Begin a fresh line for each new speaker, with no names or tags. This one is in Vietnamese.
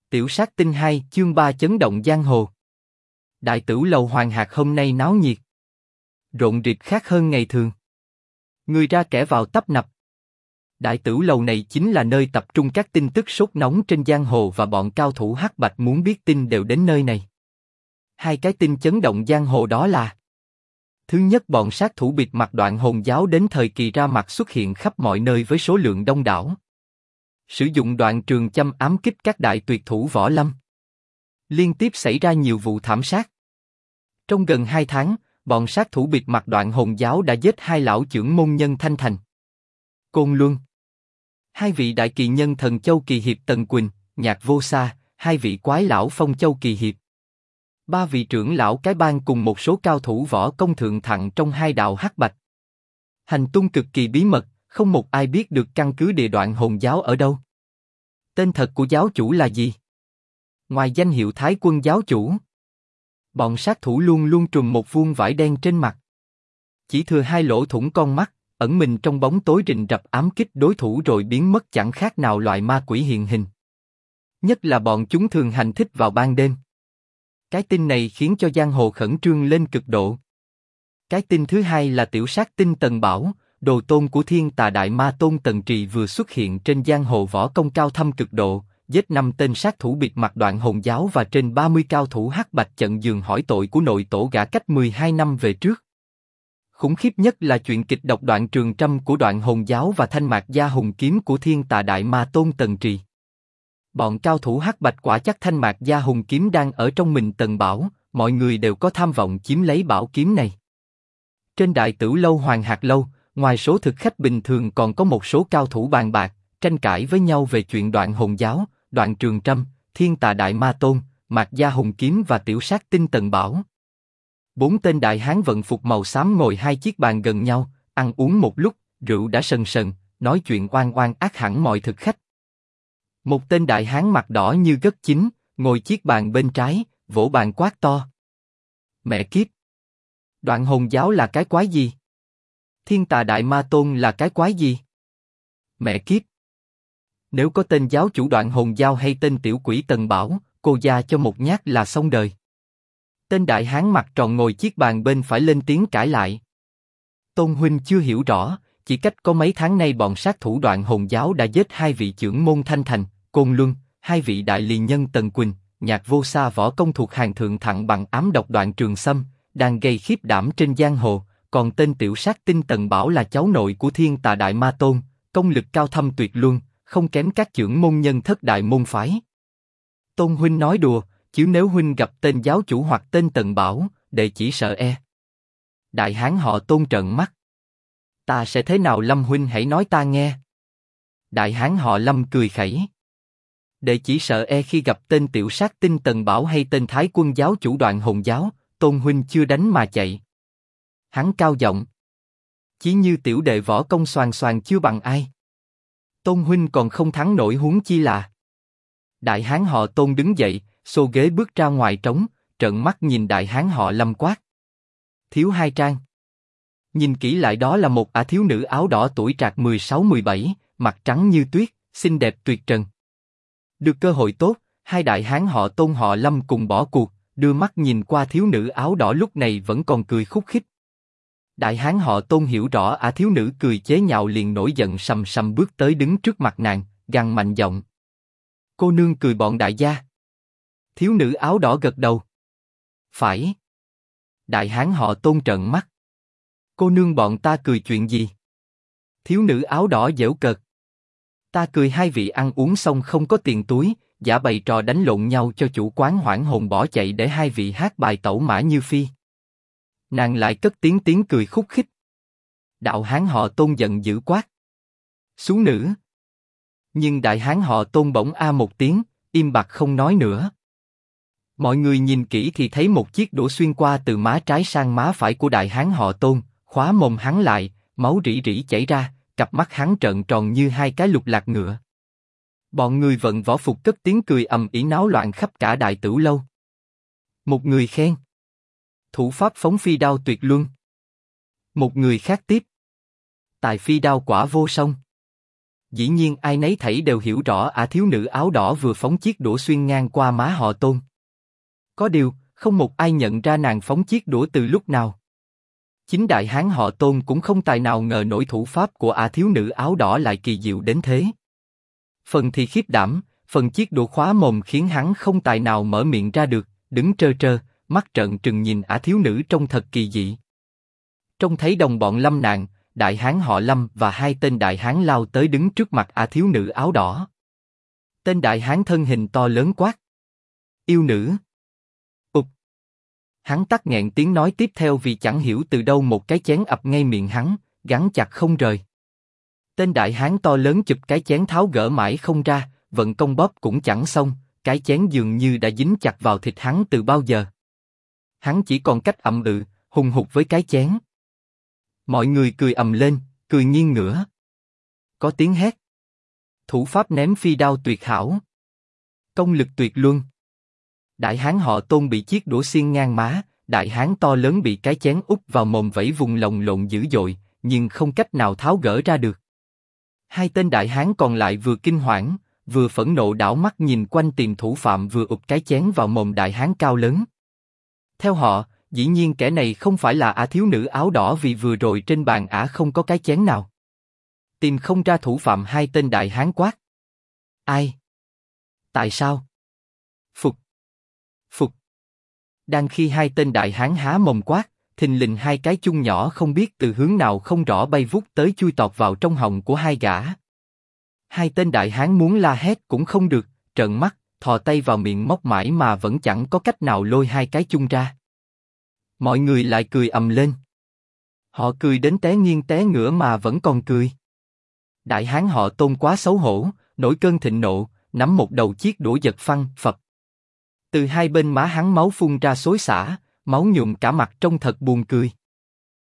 Tiểu sát tinh 2 chương 3 chấn động giang hồ. Đại Tửu lầu Hoàng Hạc hôm nay náo nhiệt, rộn rịp khác hơn ngày thường. Người ra kẻ vào tấp nập. Đại Tửu lầu này chính là nơi tập trung các tin tức sốt nóng trên giang hồ và bọn cao thủ hắc bạch muốn biết tin đều đến nơi này. Hai cái tin chấn động giang hồ đó là: thứ nhất, bọn sát thủ bịt mặt Đoạn Hồn giáo đến thời kỳ ra mặt xuất hiện khắp mọi nơi với số lượng đông đảo, sử dụng đoạn trường châm ám kích các đại tuyệt thủ võ lâm. Liên tiếp xảy ra nhiều vụ thảm sát. Trong gần 2 tháng, bọn sát thủ bịt mặt Đoạn Hồn giáo đã giết 2 lão chưởng môn nhân Thanh Thành, Côn Luân, 2 vị đại kỳ nhân Thần Châu Kỳ Hiệp Tần Quỳnh, Nhạc Vô Sa, 2 vị quái lão Phong Châu Kỳ Hiệp, 3 vị trưởng lão cái bang cùng một số cao thủ võ công thượng thặng trong 2 đạo hắc bạch. Hành tung cực kỳ bí mật, không một ai biết được căn cứ địa Đoạn Hồn giáo ở đâu. Tên thật của giáo chủ là gì? Ngoài danh hiệu Thái Quân giáo chủ, bọn sát thủ luôn luôn trùm một vuông vải đen trên mặt, chỉ thừa 2 lỗ thủng con mắt, ẩn mình trong bóng tối rình rập ám kích đối thủ rồi biến mất chẳng khác nào loại ma quỷ hiện hình. Nhất là bọn chúng thường hành thích vào ban đêm. Cái tin này khiến cho giang hồ khẩn trương lên cực độ. Cái tin thứ hai là tiểu sát tinh Tần Bảo, đồ tôn của Thiên Tà Đại Ma Tôn Tần Trì vừa xuất hiện trên giang hồ võ công cao thâm cực độ, giết 5 tên sát thủ bịt mặt Đoạn Hồn giáo và trên 30 cao thủ hắc bạch chận giường hỏi tội của nội tổ gã cách 12 năm về trước. Khủng khiếp nhất là chuyện kịch độc đoạn trường trăm của Đoạn Hồn giáo và thanh mạc gia hùng kiếm của Thiên Tà Đại Ma Tôn Tần Trì. Bọn cao thủ hắc bạch quả chắc thanh mạc gia hùng kiếm đang ở trong mình Tần Bảo, mọi người đều có tham vọng chiếm lấy bảo kiếm này. Trên Đại Tửu lâu Hoàng Hạc lâu, ngoài số thực khách bình thường còn có một số cao thủ bàn bạc, tranh cãi với nhau về chuyện Đoạn Hồn giáo, Đoạn Trường Trâm, Thiên Tà Đại Ma Tôn, Mạc Gia Hùng Kiếm và tiểu sát tinh Tần Bảo. 4 tên đại hán vận phục màu xám ngồi 2 chiếc bàn gần nhau, ăn uống một lúc, rượu đã sần sần, nói chuyện oan oan ác hẳn mọi thực khách. Một tên đại hán mặt đỏ như gất chín, ngồi chiếc bàn bên trái, vỗ bàn quát to: mẹ kiếp! Đoạn Hồn giáo là cái quái gì? Thiên Tà Đại Ma Tôn là cái quái gì? Mẹ kiếp! Nếu có tên giáo chủ Đoạn Hồn giáo hay tên tiểu quỷ Tần Bảo, cô gia cho một nhát là xong đời. Tên đại hán mặt tròn ngồi chiếc bàn bên phải lên tiếng cãi lại: Tôn huynh chưa hiểu rõ, chỉ cách có mấy tháng nay bọn sát thủ Đoạn Hồn giáo đã giết 2 vị trưởng môn Thanh Thành, Côn Luân, 2 vị đại liền nhân Tần Quỳnh, Nhạc Vô Sa võ công thuộc hàng thượng thặng bằng ám độc Đoạn Trường Sâm, đang gây khiếp đảm trên giang hồ. Còn tên tiểu sát tinh Tần Bảo là cháu nội của Thiên Tà Đại Ma Tôn, công lực cao thâm tuyệt luân, không kém các trưởng môn nhân thất đại môn phái. Tôn huynh nói đùa, chứ nếu huynh gặp tên giáo chủ hoặc tên Tần Bảo, đệ chỉ sợ e. Đại hán họ Tôn trợn mắt: ta sẽ thế nào Lâm huynh hãy nói ta nghe. Đại hán họ Lâm cười khẩy: đệ chỉ sợ e khi gặp tên tiểu sát tinh Tần Bảo hay tên Thái Quân giáo chủ Đoạn Hồn giáo, Tôn huynh chưa đánh mà chạy. Hắn cao giọng: chí như tiểu đệ võ công xoàn xoàn chưa bằng ai. Tôn huynh còn không thắng nổi huống chi là. Đại hán họ Tôn đứng dậy, xô ghế bước ra ngoài trống, trợn mắt nhìn đại hán họ Lâm quát: thiếu 2 trang. Nhìn kỹ lại đó là một thiếu nữ áo đỏ tuổi trạc 16-17, mặt trắng như tuyết, xinh đẹp tuyệt trần. Được cơ hội tốt, 2 đại hán họ Tôn họ Lâm cùng bỏ cuộc, đưa mắt nhìn qua thiếu nữ áo đỏ lúc này vẫn còn cười khúc khích. Đại hán họ Tôn hiểu rõ thiếu nữ cười chế nhạo liền nổi giận sầm sầm bước tới đứng trước mặt nàng, gằn mạnh giọng: cô nương cười bọn đại gia. Thiếu nữ áo đỏ gật đầu: phải. Đại hán họ Tôn trợn mắt: cô nương bọn ta cười chuyện gì? Thiếu nữ áo đỏ giễu cợt: ta cười 2 vị ăn uống xong không có tiền túi, giả bày trò đánh lộn nhau cho chủ quán hoảng hồn bỏ chạy để 2 vị hát bài tẩu mã như phi. Nàng lại cất tiếng cười khúc khích. Đạo hán họ Tôn giận dữ quát: xuống nữ! Nhưng đại hán họ Tôn bỗng a một tiếng, im bặt không nói nữa. Mọi người nhìn kỹ thì thấy một chiếc đũa xuyên qua từ má trái sang má phải của đại hán họ Tôn, khóa mồm hắn lại, máu rỉ rỉ chảy ra, cặp mắt hắn trợn tròn như 2 cái lục lạc ngựa. Bọn người vận võ phục cất tiếng cười ầm ĩ náo loạn khắp cả Đại Tửu lâu. Một người khen: thủ pháp phóng phi đao tuyệt luân. Một người khác tiếp: tài phi đao quả vô song. Dĩ nhiên ai nấy thảy đều hiểu rõ ả thiếu nữ áo đỏ vừa phóng chiếc đũa xuyên ngang qua má họ Tôn. Có điều, không một ai nhận ra nàng phóng chiếc đũa từ lúc nào. Chính đại hán họ Tôn cũng không tài nào ngờ nổi thủ pháp của ả thiếu nữ áo đỏ lại kỳ diệu đến thế. Phần thì khiếp đảm, phần chiếc đũa khóa mồm khiến hắn không tài nào mở miệng ra được, đứng trơ trơ, mắt trợn trừng nhìn ả thiếu nữ trông thật kỳ dị. Trông thấy đồng bọn Lâm nạn, đại hán họ Lâm và hai tên đại hán lao tới đứng trước mặt ả thiếu nữ áo đỏ. Tên đại hán thân hình to lớn quát: "Yêu nữ!" Ụp! Hắn tắc nghẹn tiếng nói tiếp theo vì chẳng hiểu từ đâu một cái chén ập ngay miệng hắn, gắn chặt không rời. Tên đại hán to lớn chụp cái chén tháo gỡ mãi không ra, vận công bóp cũng chẳng xong, cái chén dường như đã dính chặt vào thịt hắn từ bao giờ. Hắn chỉ còn cách ậm hùng hục với cái chén. Mọi người cười ầm lên, cười nghiêng ngửa. Có tiếng hét. Thủ pháp ném phi đao tuyệt hảo. Công lực tuyệt luân. Đại hán họ Tôn bị chiếc đũa xiên ngang má, đại hán to lớn bị cái chén úp vào mồm vẫy vùng lồng lộn dữ dội, nhưng không cách nào tháo gỡ ra được. Hai tên đại hán còn lại vừa kinh hoảng, vừa phẫn nộ đảo mắt nhìn quanh tìm thủ phạm vừa ụp cái chén vào mồm đại hán cao lớn. Theo họ, dĩ nhiên kẻ này không phải là ả thiếu nữ áo đỏ vì vừa rồi trên bàn ả không có cái chén nào. Tìm không ra thủ phạm, hai tên đại hán quát: "Ai? Tại sao?" Phục! Phục! Đang khi hai tên đại hán há mồm quát, thình lình hai cái chung nhỏ không biết từ hướng nào không rõ bay vút tới chui tọt vào trong họng của hai gã. Hai tên đại hán muốn la hét cũng không được, trợn mắt, thò tay vào miệng móc mãi mà vẫn chẳng có cách nào lôi hai cái chung ra. Mọi người lại cười ầm lên. Họ cười đến té nghiêng té ngửa mà vẫn còn cười. Đại hán họ Tôn quá xấu hổ, nổi cơn thịnh nộ, nắm một đầu chiếc đũa giật phăng phập. Từ hai bên má hắn máu phun ra xối xả, máu nhuộm cả mặt trông thật buồn cười.